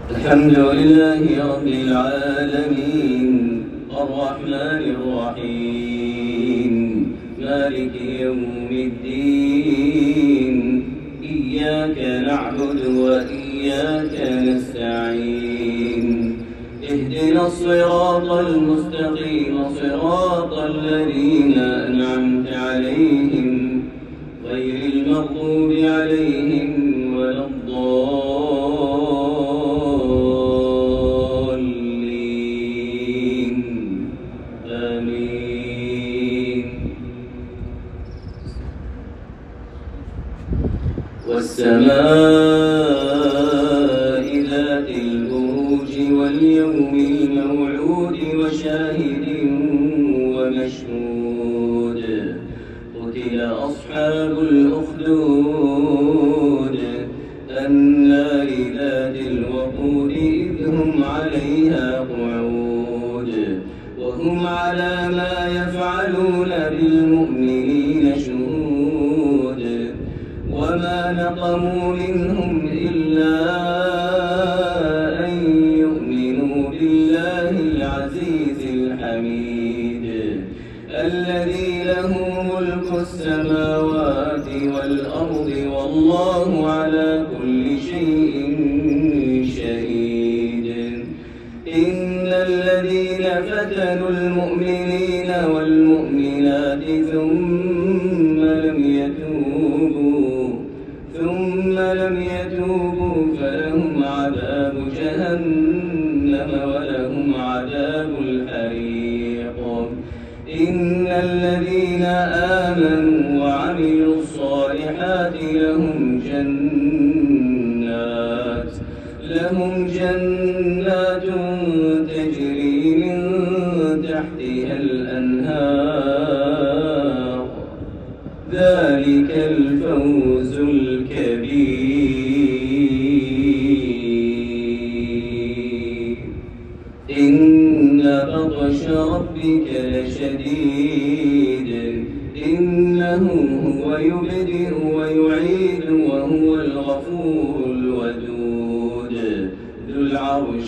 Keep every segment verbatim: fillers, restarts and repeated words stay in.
الحمد لله رب العالمين الرحمن الرحيم مالك يوم الدين إياك نعبد وإياك نستعين اهدنا الصراط المستقيم صراط الذين أنعمت عليهم غير المغضوب عليهم ولا الضالين آمين. والسماء ذات البروج واليوم الموعود وشاهد ومشهود قتل أصحاب الأخدود النار ذات الوقود إذ هم عليها قعود وهم على ما يفعلون بالمؤمنين شهود وما نقموا منهم إلا أن يؤمنوا بالله العزيز الحميد الذي له ملك السماوات والأرض والله على كل شيء شهيد. إن الذين فتنوا المؤمنين والمؤمنات ثم لم يتوبوا ثم لم يتوبوا فلهم عذاب جهنم ولهم عذاب الحريق. إن الذين آمنوا وعملوا الصالحات لهم جنات لهم جنات تجري من تحتها الأنهار ذلك الفوز الكبير. إن بطش ربك لشديد إنه هو يبدئ ويعيد وهو الغفور الودود ذو العرش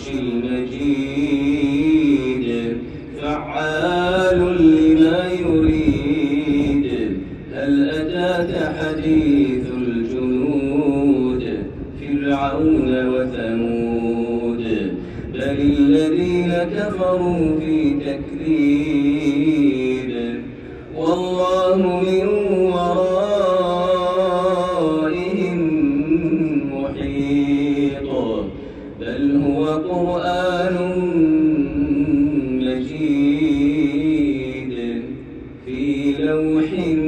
المجيد فعال لما يريد. هل أتاك حديث الجنود فرعون وثمود بل الذين كفروا في تكذيب والله من ورائهم محيط بل هو قرآن مجيد في لوح